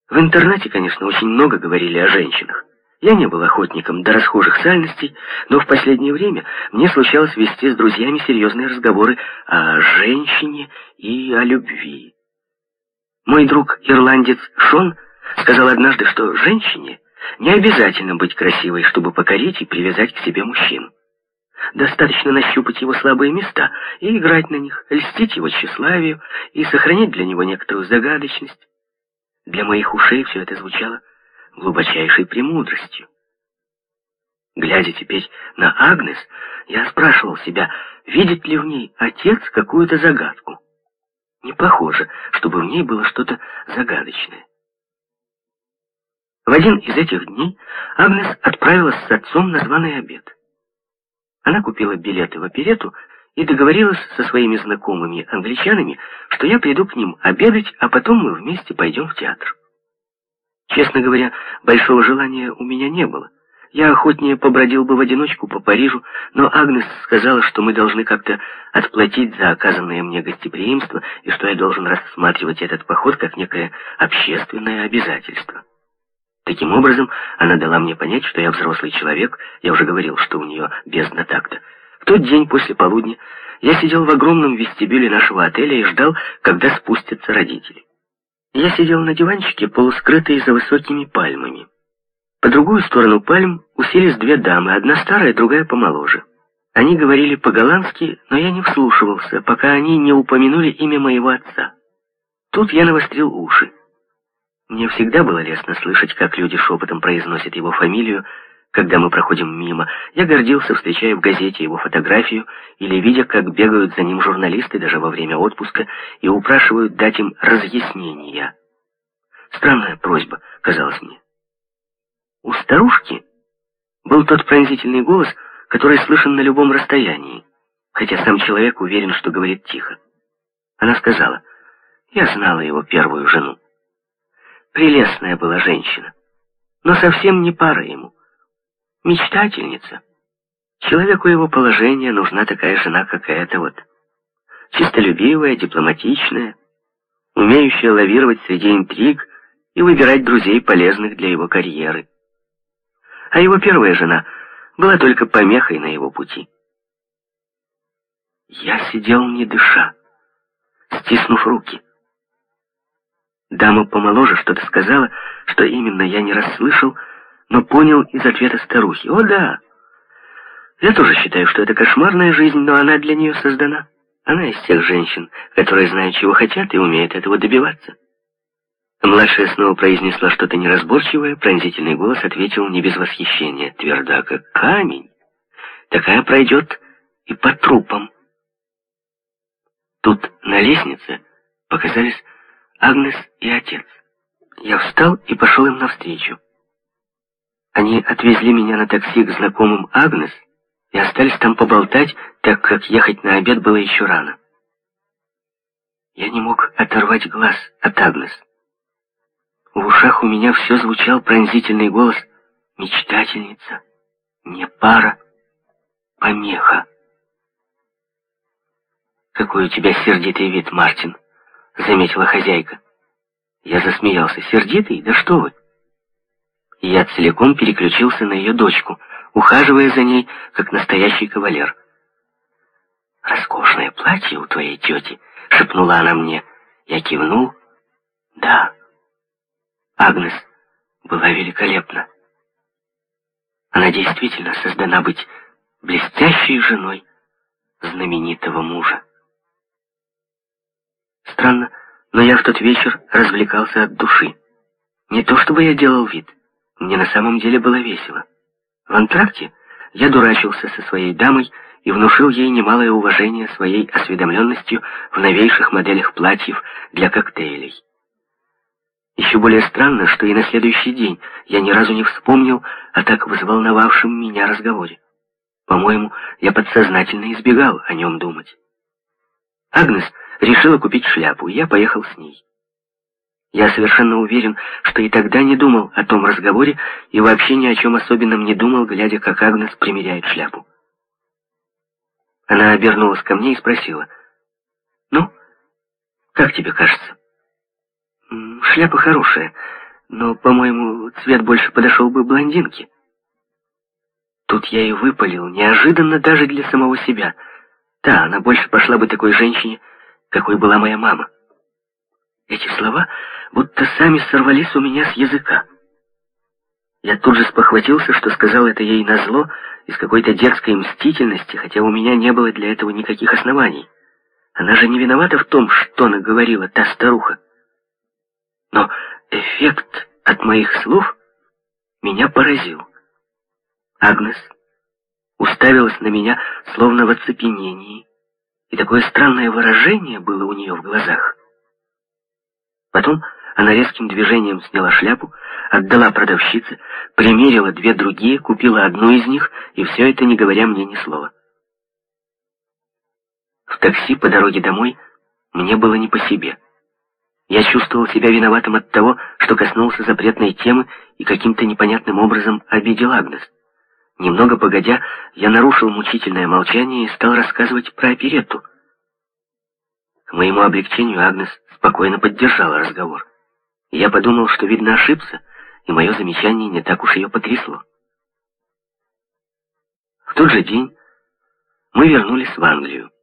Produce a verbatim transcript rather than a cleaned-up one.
В интернете, конечно, очень много говорили о женщинах. Я не был охотником до расхожих сальностей, но в последнее время мне случалось вести с друзьями серьезные разговоры о женщине и о любви. Мой друг, ирландец Шон, сказал однажды, что женщине не обязательно быть красивой, чтобы покорить и привязать к себе мужчину. Достаточно нащупать его слабые места и играть на них, льстить его тщеславию и сохранить для него некоторую загадочность. Для моих ушей все это звучало глубочайшей премудростью. Глядя теперь на Агнес, я спрашивал себя, видит ли в ней отец какую-то загадку. Не похоже, чтобы в ней было что-то загадочное. В один из этих дней Агнес отправилась с отцом на званый обед. Она купила билеты в оперетту и договорилась со своими знакомыми англичанами, что я приду к ним обедать, а потом мы вместе пойдем в театр. Честно говоря, большого желания у меня не было. Я охотнее побродил бы в одиночку по Парижу, но Агнес сказала, что мы должны как-то отплатить за оказанное мне гостеприимство и что я должен рассматривать этот поход как некое общественное обязательство. Таким образом, она дала мне понять, что я взрослый человек, я уже говорил, что у нее бездна такта. В тот день после полудня я сидел в огромном вестибюле нашего отеля и ждал, когда спустятся родители. Я сидел на диванчике, полускрытый за высокими пальмами. По другую сторону пальм уселись две дамы, одна старая, другая помоложе. Они говорили по-голландски, но я не вслушивался, пока они не упомянули имя моего отца. Тут я навострил уши. Мне всегда было лестно слышать, как люди шепотом произносят его фамилию, когда мы проходим мимо. Я гордился, встречая в газете его фотографию или видя, как бегают за ним журналисты даже во время отпуска и упрашивают дать им разъяснения. Странная просьба, казалось мне. У старушки был тот пронзительный голос, который слышен на любом расстоянии, хотя сам человек уверен, что говорит тихо. Она сказала: «Я знала его первую жену. Прелестная была женщина, но совсем не пара ему. Мечтательница. Человеку его положения нужна такая жена, как эта вот. Чистолюбивая, дипломатичная, умеющая лавировать среди интриг и выбирать друзей, полезных для его карьеры. А его первая жена была только помехой на его пути». Я сидел не дыша, стиснув руки. Дама помоложе что-то сказала, что именно я не расслышал, но понял из ответа старухи. «О да, я тоже считаю, что это кошмарная жизнь, но она для нее создана. Она из тех женщин, которые знают, чего хотят, и умеют этого добиваться». Младшая снова произнесла что-то неразборчивое, пронзительный голос ответил не без восхищения: «Тверда, как камень. Такая пройдет и по трупам». Тут на лестнице показались Агнес и отец. Я встал и пошел им навстречу. Они отвезли меня на такси к знакомым Агнес и остались там поболтать, так как ехать на обед было еще рано. Я не мог оторвать глаз от Агнес. В ушах у меня все звучал пронзительный голос: «Мечтательница, не пара, помеха». «Какой у тебя сердитый вид, Мартин», — заметила хозяйка. Я засмеялся. «Сердитый? Да что вы!» И я целиком переключился на ее дочку, ухаживая за ней, как настоящий кавалер. «Роскошное платье у твоей тети», — шепнула она мне. Я кивнул. «Да». Агнес была великолепна. Она действительно создана быть блестящей женой знаменитого мужа. Странно, но я в тот вечер развлекался от души. Не то чтобы я делал вид, мне на самом деле было весело. В антракте я дурачился со своей дамой и внушил ей немалое уважение своей осведомленностью в новейших моделях платьев для коктейлей. Еще более странно, что и на следующий день я ни разу не вспомнил о так взволновавшем меня разговоре. По-моему, я подсознательно избегал о нем думать. Агнес решила купить шляпу, и я поехал с ней. Я совершенно уверен, что и тогда не думал о том разговоре и вообще ни о чем особенном не думал, глядя, как Агнес примеряет шляпу. Она обернулась ко мне и спросила: «Ну, как тебе кажется?» «Шляпа хорошая, но, по-моему, цвет больше подошел бы блондинке. Тут я и выпалил, неожиданно даже для самого себя. Да, она больше пошла бы такой женщине, какой была моя мама. Эти слова будто сами сорвались у меня с языка. Я тут же спохватился, что сказал это ей назло, из какой-то детской мстительности, хотя у меня не было для этого никаких оснований. Она же не виновата в том, что наговорила та старуха. Но эффект от моих слов меня поразил. Агнес уставилась на меня, словно в оцепенении, и такое странное выражение было у нее в глазах. Потом она резким движением сняла шляпу, отдала продавщице, примерила две другие, купила одну из них, и все это не говоря мне ни слова. В такси по дороге домой мне было не по себе. Я чувствовал себя виноватым от того, что коснулся запретной темы и каким-то непонятным образом обидел Агнес. Немного погодя, я нарушил мучительное молчание и стал рассказывать про оперетту. К моему облегчению Агнес спокойно поддержала разговор. Я подумал, что, видно, ошибся, и мое замечание не так уж ее потрясло. В тот же день мы вернулись в Англию.